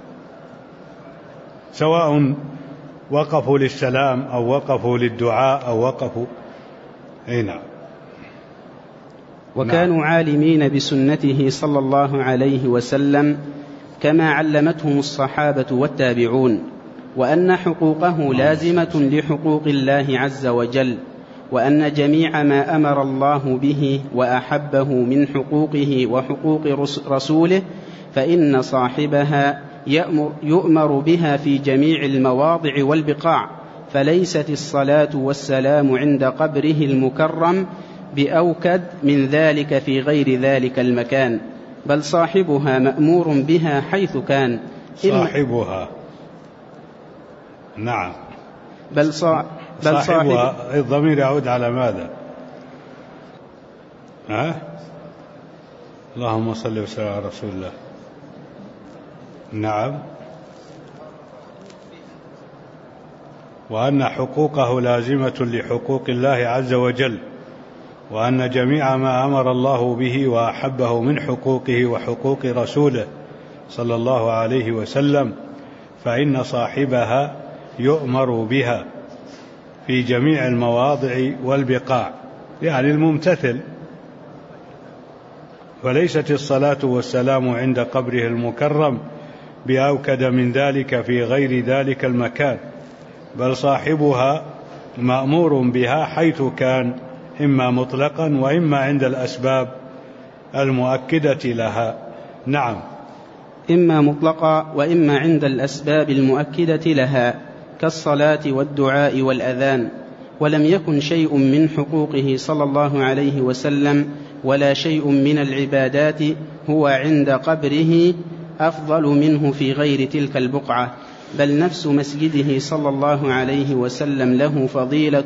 سواء وقفوا للسلام أو وقفوا للدعاء أو وقفوا. نعم. وكانوا عالمين بسنته صلى الله عليه وسلم كما علمتهم الصحابة والتابعون، وأن حقوقه لازمة لحقوق الله عز وجل، وأن جميع ما أمر الله به وأحبه من حقوقه وحقوق رسوله فإن صاحبها يؤمر بها في جميع المواضع والبقاع، فليست الصلاة والسلام عند قبره المكرم بأوكد من ذلك في غير ذلك المكان، بل صاحبها مأمور بها حيث كان. صاحبها. نعم. بل صاحبها الضمير يعود على ماذا؟ اللهم صل وسلم على رسول الله. نعم. وأن حقوقه لازمة لحقوق الله عز وجل، وأن جميع ما أمر الله به وأحبه من حقوقه وحقوق رسوله صلى الله عليه وسلم فإن صاحبها يؤمر بها في جميع المواضع والبقاع، يعني الممتثل. وليست الصلاة والسلام عند قبره المكرم بأوكد من ذلك في غير ذلك المكان، بل صاحبها مأمور بها حيث كان، إما مطلقا وإما عند الأسباب المؤكدة لها. نعم. إما مطلقا وإما عند الأسباب المؤكدة لها كالصلاة والدعاء والأذان. ولم يكن شيء من حقوقه صلى الله عليه وسلم ولا شيء من العبادات هو عند قبره أفضل منه في غير تلك البقعة، بل نفس مسجده صلى الله عليه وسلم له فضيلة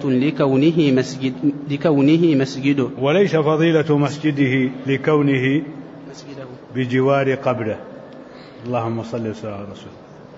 لكونه مسجده، وليس فضيلة مسجده لكونه بجوار قبره. اللهم صل وسلم على رسول،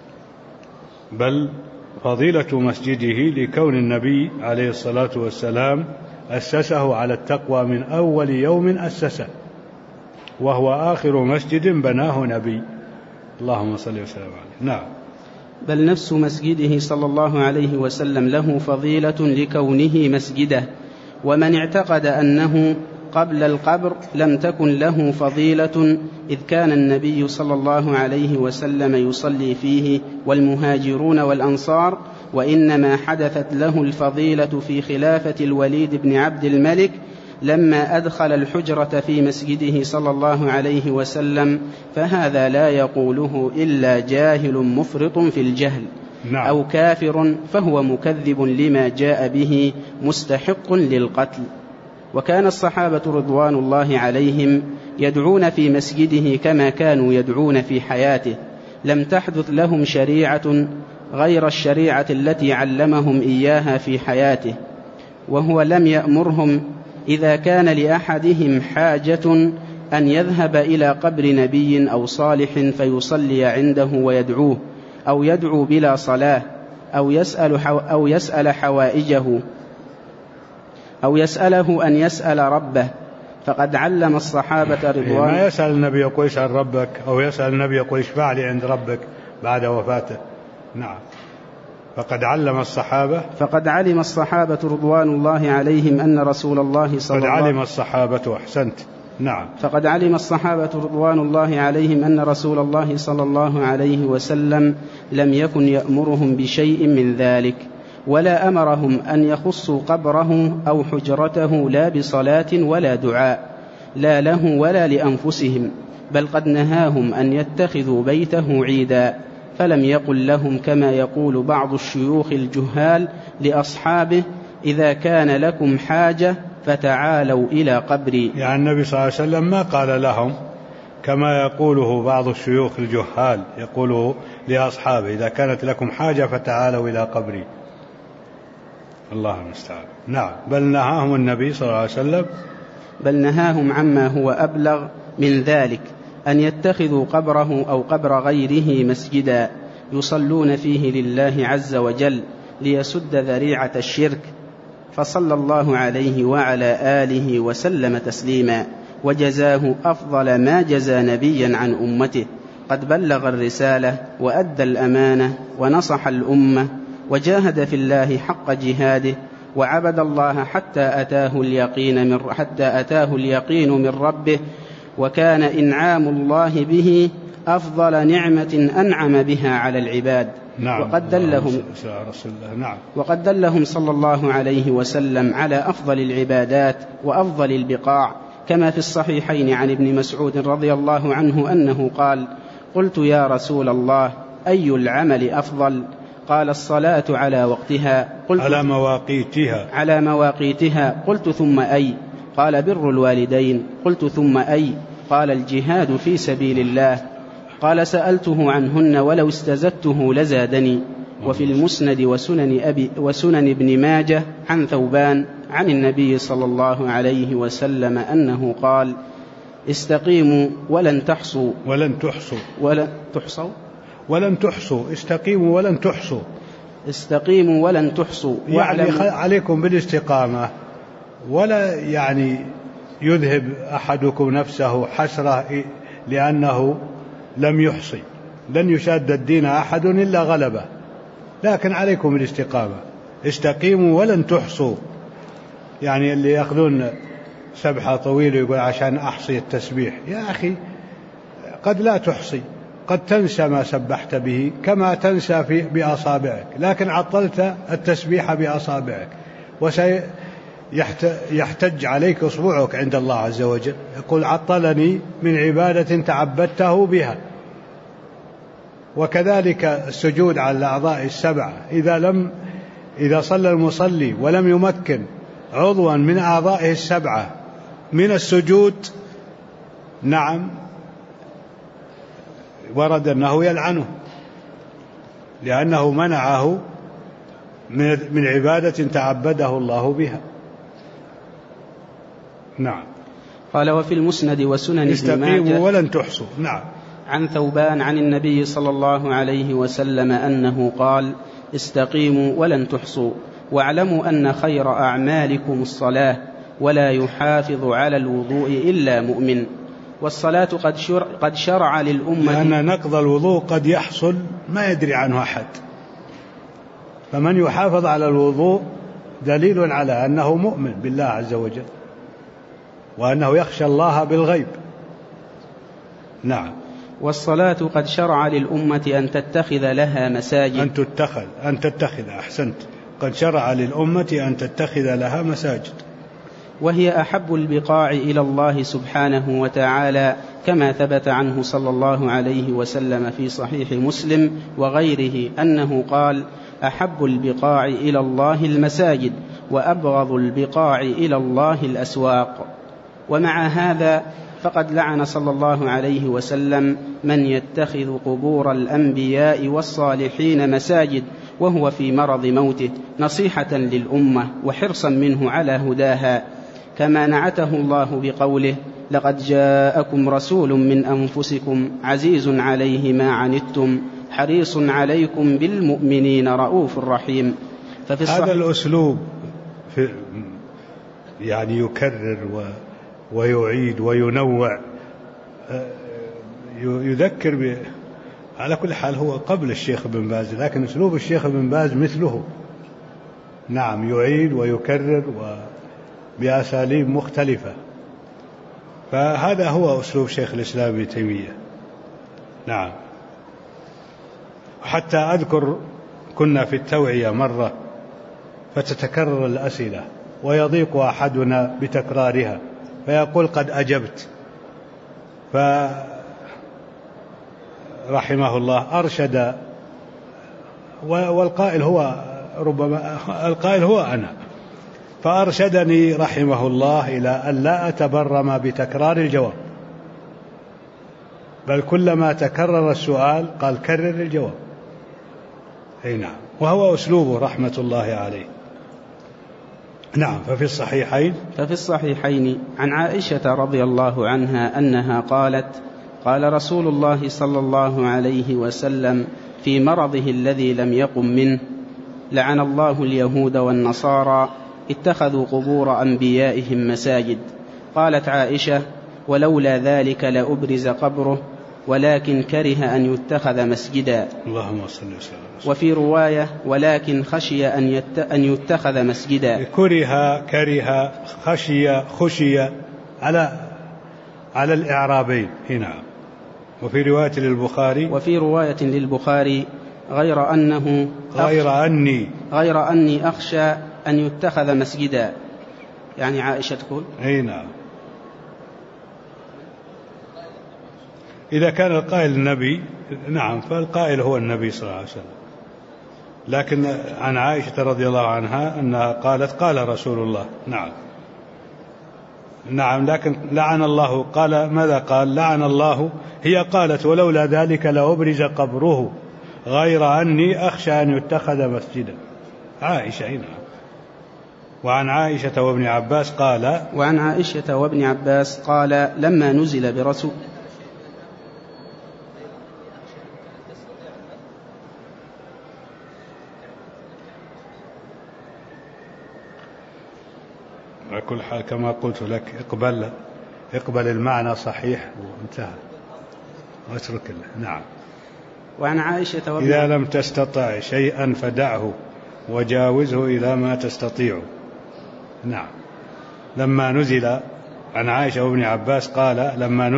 بل فضيلة مسجده لكون النبي عليه الصلاة والسلام أسسه على التقوى من أول يوم أسسه، وهو آخر مسجد بناه نبي. اللهم صل وسلم عليه. نعم. بل نفس مسجده صلى الله عليه وسلم له فضيلة لكونه مسجده، ومن اعتقد أنه قبل القبر لم تكن له فضيلة، إذ كان النبي صلى الله عليه وسلم يصلي فيه والمهاجرون والأنصار، وإنما حدثت له الفضيلة في خلافة الوليد بن عبد الملك لما أدخل الحجرة في مسجده صلى الله عليه وسلم، فهذا لا يقوله إلا جاهل مفرط في الجهل، أو كافر فهو مكذب لما جاء به مستحق للقتل. وكان الصحابة رضوان الله عليهم يدعون في مسجده كما كانوا يدعون في حياته، لم تحدث لهم شريعة غير الشريعة التي علمهم إياها في حياته، وهو لم يأمرهم إذا كان لأحدهم حاجة أن يذهب إلى قبر نبي أو صالح فيصلي عنده ويدعوه، أو يدعو بلا صلاة، أو يسأل حوائجه، أو يسأله أن يسأل ربه. فقد علم الصحابة رضوان ما يسأل النبي يقول اسأل ربك، أو يسأل النبي يقول اشفع لي عند ربك بعد وفاته. نعم. فقد علم الصحابة رضوان الله عليهم أن رسول الله صلى الله عليه وسلم فقد علم الصحابة رضوان الله عليهم أن رسول الله صلى الله عليه وسلم لم يكن يأمرهم بشيء من ذلك، ولا أمرهم أن يخصوا قبره أو حجرته لا بصلاة ولا دعاء، لا له ولا لأنفسهم، بل قد نهاهم أن يتخذوا بيته عيدا، فلم يقل لهم كما يقول بعض الشيوخ الجهال لأصحابه: إذا كان لكم حاجة فتعالوا إلى قبري. يعني النبي صلى الله عليه وسلم ما قال لهم كما يقوله بعض الشيوخ الجهال، يقوله لأصحابه: إذا كانت لكم حاجة فتعالوا إلى قبري. الله المستعان. نعم. بل نهاهم النبي صلى الله عليه وسلم، بل نهاهم عما هو أبلغ من ذلك، أن يتخذوا قبره أو قبر غيره مسجدا يصلون فيه لله عز وجل ليسد ذريعة الشرك. فصلى الله عليه وعلى آله وسلم تسليما، وجزاه أفضل ما جزى نبيا عن أمته، قد بلغ الرسالة وأدى الأمانة ونصح الأمة، وجاهد في الله حق جهاده، وعبد الله حتى أتاه اليقين من ربه، وكان إنعام الله به أفضل نعمة أنعم بها على العباد. نعم. وقد دلهم صلى الله عليه وسلم على أفضل العبادات وأفضل البقاع، كما في الصحيحين عن ابن مسعود رضي الله عنه أنه قال: قلت يا رسول الله أي العمل أفضل؟ قال: الصلاة على وقتها. على مواقيتها. قلت ثم أي؟ قال: بر الوالدين. قلت ثم أي؟ قال: الجهاد في سبيل الله. قال: سألته عنهن ولو استزدته لزادني. وفي المسند وسنن ابن ماجه عن ثوبان عن النبي صلى الله عليه وسلم أنه قال: استقيموا ولن تحصوا. استقيموا ولن تحصوا. يعني عليكم بالاستقامة، ولا يعني يذهب أحدكم نفسه حسرة لأنه لم يحصي. لن يشاد الدين أحد إلا غلبه، لكن عليكم بالاستقامة. استقيموا ولن تحصوا. يعني اللي يأخذون سبحة طويلة يقول عشان أحصي التسبيح، يا أخي قد لا تحصي، قد تنسى ما سبحت به كما تنسى بأصابعك، لكن عطلت التسبيح بأصابعك، يحتج عليك أصبعك عند الله عز وجل، يقول: عطلني من عبادة تعبدته بها. وكذلك السجود على الأعضاء السبعة، إذا صلى المصلي ولم يمكن عضوا من أعضائه السبعة من السجود، نعم، ورد أنه يلعنه، لأنه منعه من عبادة تعبده الله بها. نعم. قال: وفي المسند وسنن ابن ماجه استقيموا ولن تحصوا. نعم. عن ثوبان عن النبي صلى الله عليه وسلم أنه قال: استقيموا ولن تحصوا، واعلموا أن خير أعمالكم الصلاة، ولا يحافظ على الوضوء إلا مؤمن. والصلاة قد شرع للأمة، لأن نقض الوضوء قد يحصل ما يدري عنه أحد، فمن يحافظ على الوضوء دليل على أنه مؤمن بالله عز وجل، وأنه يخشى الله بالغيب. نعم. والصلاة قد شرع للأمة أن تتخذ لها مساجد. أن تتخذ أحسنت. قد شرع للأمة أن تتخذ لها مساجد. وهي أحب البقاع إلى الله سبحانه وتعالى، كما ثبت عنه صلى الله عليه وسلم في صحيح مسلم وغيره أنه قال: أحب البقاع إلى الله المساجد، وأبغض البقاع إلى الله الأسواق. ومع هذا فقد لعن صلى الله عليه وسلم من يتخذ قبور الأنبياء والصالحين مساجد وهو في مرض موته، نصيحة للأمة وحرصا منه على هداها، كما نعته الله بقوله: لقد جاءكم رسول من أنفسكم عزيز عليه ما عنتم حريص عليكم بالمؤمنين رؤوف رحيم. هذا الأسلوب يعني يكرر ويعيد وينوع، يذكر على كل حال هو قبل الشيخ ابن باز، لكن أسلوب الشيخ ابن باز مثله، نعم، يعيد ويكرر بأساليب مختلفة، فهذا هو أسلوب شيخ الإسلام ابن تيمية. نعم. حتى أذكر كنا في التوعية مرة فتتكرر الأسئلة ويضيق أحدنا بتكرارها فيقول: قد أجبت. فرحمه الله أرشد، والقائل هو ربما القائل هو أنا، فأرشدني رحمه الله إلى أن لا أتبرم بتكرار الجواب، بل كلما تكرر السؤال قال: كرر الجواب. أي نعم، وهو أسلوبه رحمة الله عليه. نعم. ففي الصحيحين عن عائشة رضي الله عنها أنها قالت: قال رسول الله صلى الله عليه وسلم في مرضه الذي لم يقم منه: لعن الله اليهود والنصارى اتخذوا قبور أنبيائهم مساجد. قالت عائشة: ولولا ذلك لأبرز قبره، ولكن كره أن يتخذ مسجدا. اللهم صل وسلم. وفي رواية: ولكن خشي أن يتخذ مسجدا. كره خشي على الإعرابين هنا. وفي رواية للبخاري غير أني أخشى أن يتخذ مسجدا، يعني عائشة تقول. أي نعم. إذا كان القائل النبي، نعم، فالقائل هو النبي صلى الله عليه وسلم. لكن عن عائشة رضي الله عنها أنها قالت: قال رسول الله. نعم، لكن لعن الله، قال ماذا قال؟ لعن الله، هي قالت: ولولا ذلك لأبرز قبره غير أني أخشى أن يتخذ مسجدا. عائشة. نعم. وعن عائشة وابن عباس قال لما نزل برسول على كل حال كما قلت لك اقبل المعنى صحيح وانتهى واترك له. نعم. وعن عائشة إذا لم تستطع شيئا فدعه وجاوزه إلى ما تستطيع. نعم. لما نزل، عن عائشة وابن عباس قال: لما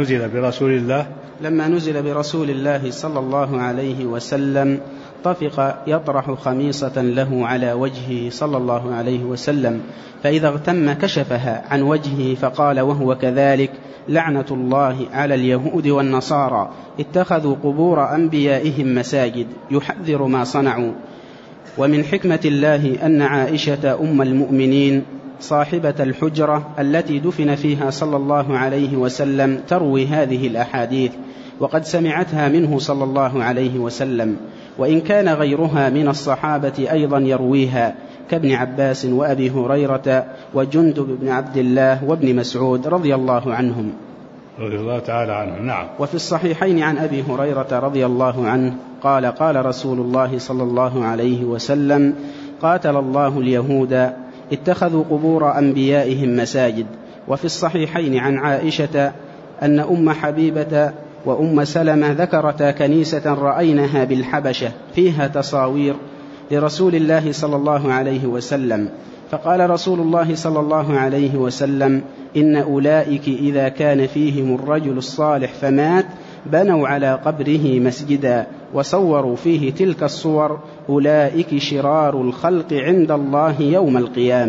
نزل برسول الله صلى الله عليه وسلم طفق يطرح خميصة له على وجهه صلى الله عليه وسلم، فإذا اغتم كشفها عن وجهه فقال وهو كذلك: لعنة الله على اليهود والنصارى اتخذوا قبور أنبيائهم مساجد، يحذر ما صنعوا. ومن حكمة الله أن عائشة أم المؤمنين صاحبة الحجرة التي دفن فيها صلى الله عليه وسلم تروي هذه الأحاديث، وقد سمعتها منه صلى الله عليه وسلم، وإن كان غيرها من الصحابة أيضا يرويها كابن عباس وأبي هريرة وجندب بن عبد الله وابن مسعود رضي الله عنهم رضي الله تعالى عنهم. نعم. وفي الصحيحين عن أبي هريرة رضي الله عنه قال: قال رسول الله صلى الله عليه وسلم: قاتل الله اليهود اتخذوا قبور أنبيائهم مساجد. وفي الصحيحين عن عائشة أن أم حبيبة وأم سلمة ذكرتا كنيسة رأينها بالحبشة فيها تصاوير لرسول الله صلى الله عليه وسلم، فقال رسول الله صلى الله عليه وسلم: إن أولئك إذا كان فيهم الرجل الصالح فمات بنوا على قبره مسجدا وصوروا فيه تلك الصور، أولئك شرار الخلق عند الله يوم القيامة.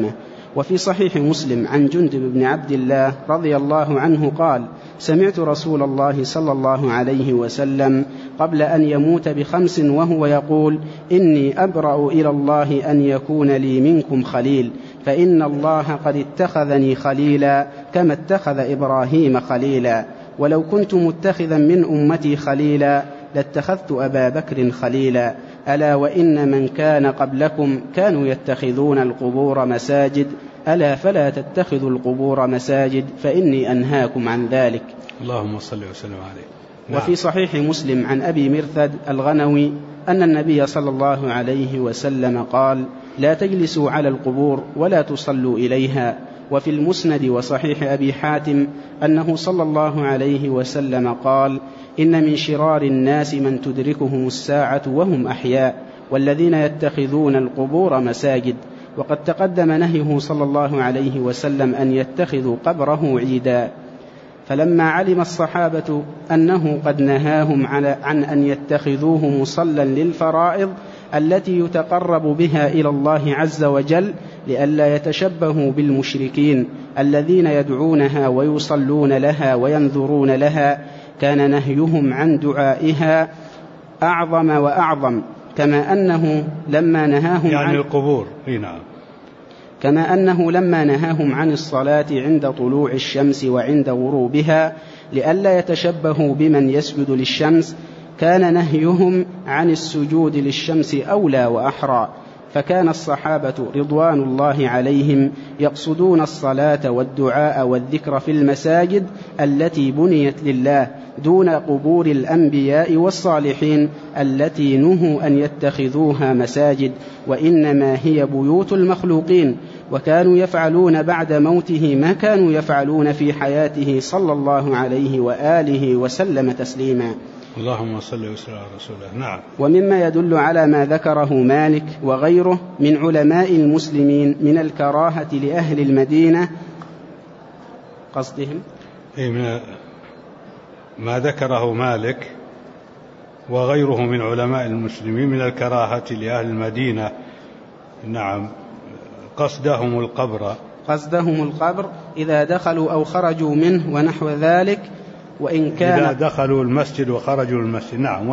وفي صحيح مسلم عن جندب بن عبد الله رضي الله عنه قال: سمعت رسول الله صلى الله عليه وسلم قبل أن يموت ب5 وهو يقول: إني أبرأ إلى الله أن يكون لي منكم خليل، فإن الله قد اتخذني خليلا كما اتخذ إبراهيم خليلا، ولو كنت متخذا من أمتي خليلا لاتخذت أبا بكر خليلا، ألا وإن من كان قبلكم كانوا يتخذون القبور مساجد، ألا فلا تتخذوا القبور مساجد فإني أنهاكم عن ذلك. اللهم صل وسلم عليه. وفي صحيح مسلم عن أبي مرثد الغنوي أن النبي صلى الله عليه وسلم قال: لا تجلسوا على القبور ولا تصلوا إليها. وفي المسند وصحيح أبي حاتم أنه صلى الله عليه وسلم قال: إن من شرار الناس من تدركهم الساعة وهم أحياء، والذين يتخذون القبور مساجد. وقد تقدم نهيه صلى الله عليه وسلم أن يتخذوا قبره عيدا. فلما علم الصحابة أنه قد نهاهم عن أن يتخذوه مصلى للفرائض التي يتقرب بها إلى الله عز وجل لئلا يتشبهوا بالمشركين الذين يدعونها ويصلون لها وينذرون لها، كان نهيهم عن دعائها أعظم وأعظم، كما أنه لما نهاهم يعني القبور. نعم. كما أنه لما نهاهم عن الصلاة عند طلوع الشمس وعند غروبها لئلا يتشبهوا بمن يسجد للشمس، كان نهيهم عن السجود للشمس أولى وأحرى. فكان الصحابة رضوان الله عليهم يقصدون الصلاة والدعاء والذكر في المساجد التي بنيت لله دون قبور الأنبياء والصالحين التي نهوا أن يتخذوها مساجد، وإنما هي بيوت المخلوقين. وكانوا يفعلون بعد موته ما كانوا يفعلون في حياته صلى الله عليه وآله وسلم تسليما. اللهم صل وسلم على رسوله. نعم. ومما يدل على ما ذكره مالك وغيره من علماء المسلمين من الكراهة لأهل المدينة قصدهم من ما ذكره مالك وغيره من علماء المسلمين من الكراهة لأهل المدينة. نعم. قصدهم القبر إذا دخلوا أو خرجوا منه ونحو ذلك، وإن كان إذا دخلوا المسجد وخرجوا المسجد. نعم.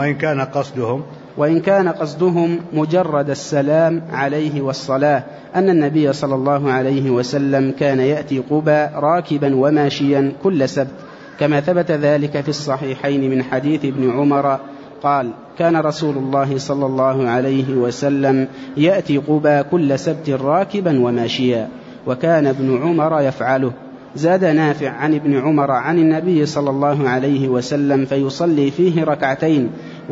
وإن كان قصدهم مجرد السلام عليه والصلاة، أن النبي صلى الله عليه وسلم كان يأتي قباء راكبا وماشيا كل سبت، كما ثبت ذلك في الصحيحين من حديث ابن عمر قال: كان رسول الله صلى الله عليه وسلم يأتي قباء كل سبت راكبا وماشيا، وكان ابن عمر يفعله. زاد نافع عن ابن عمر عن النبي صلى الله عليه وسلم فيصلي فيه ركعتين.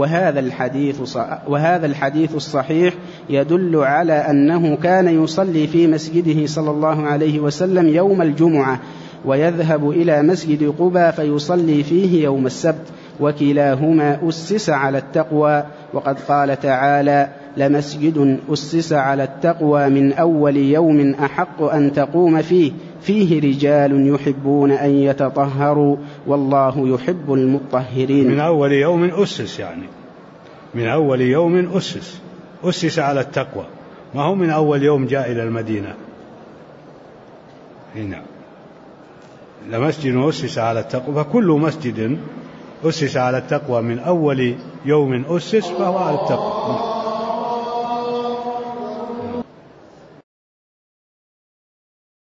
وهذا الحديث الصحيح يدل على أنه كان يصلي في مسجده صلى الله عليه وسلم يوم الجمعة، ويذهب إلى مسجد قباء فيصلي فيه يوم السبت، وكلاهما أسس على التقوى. وقد قال تعالى: لمسجد أسس على التقوى من أول يوم أحق أن تقوم فيه رجال يحبون أن يتطهروا والله يحب المطهرين. من أول يوم أسس، يعني من أول يوم أسس على التقوى، ما هو من أول يوم جاء إلى المدينة. هنا لمسجد أسس على التقوى، فكل مسجد أسس على التقوى من أول يوم أسس فهو على التقوى.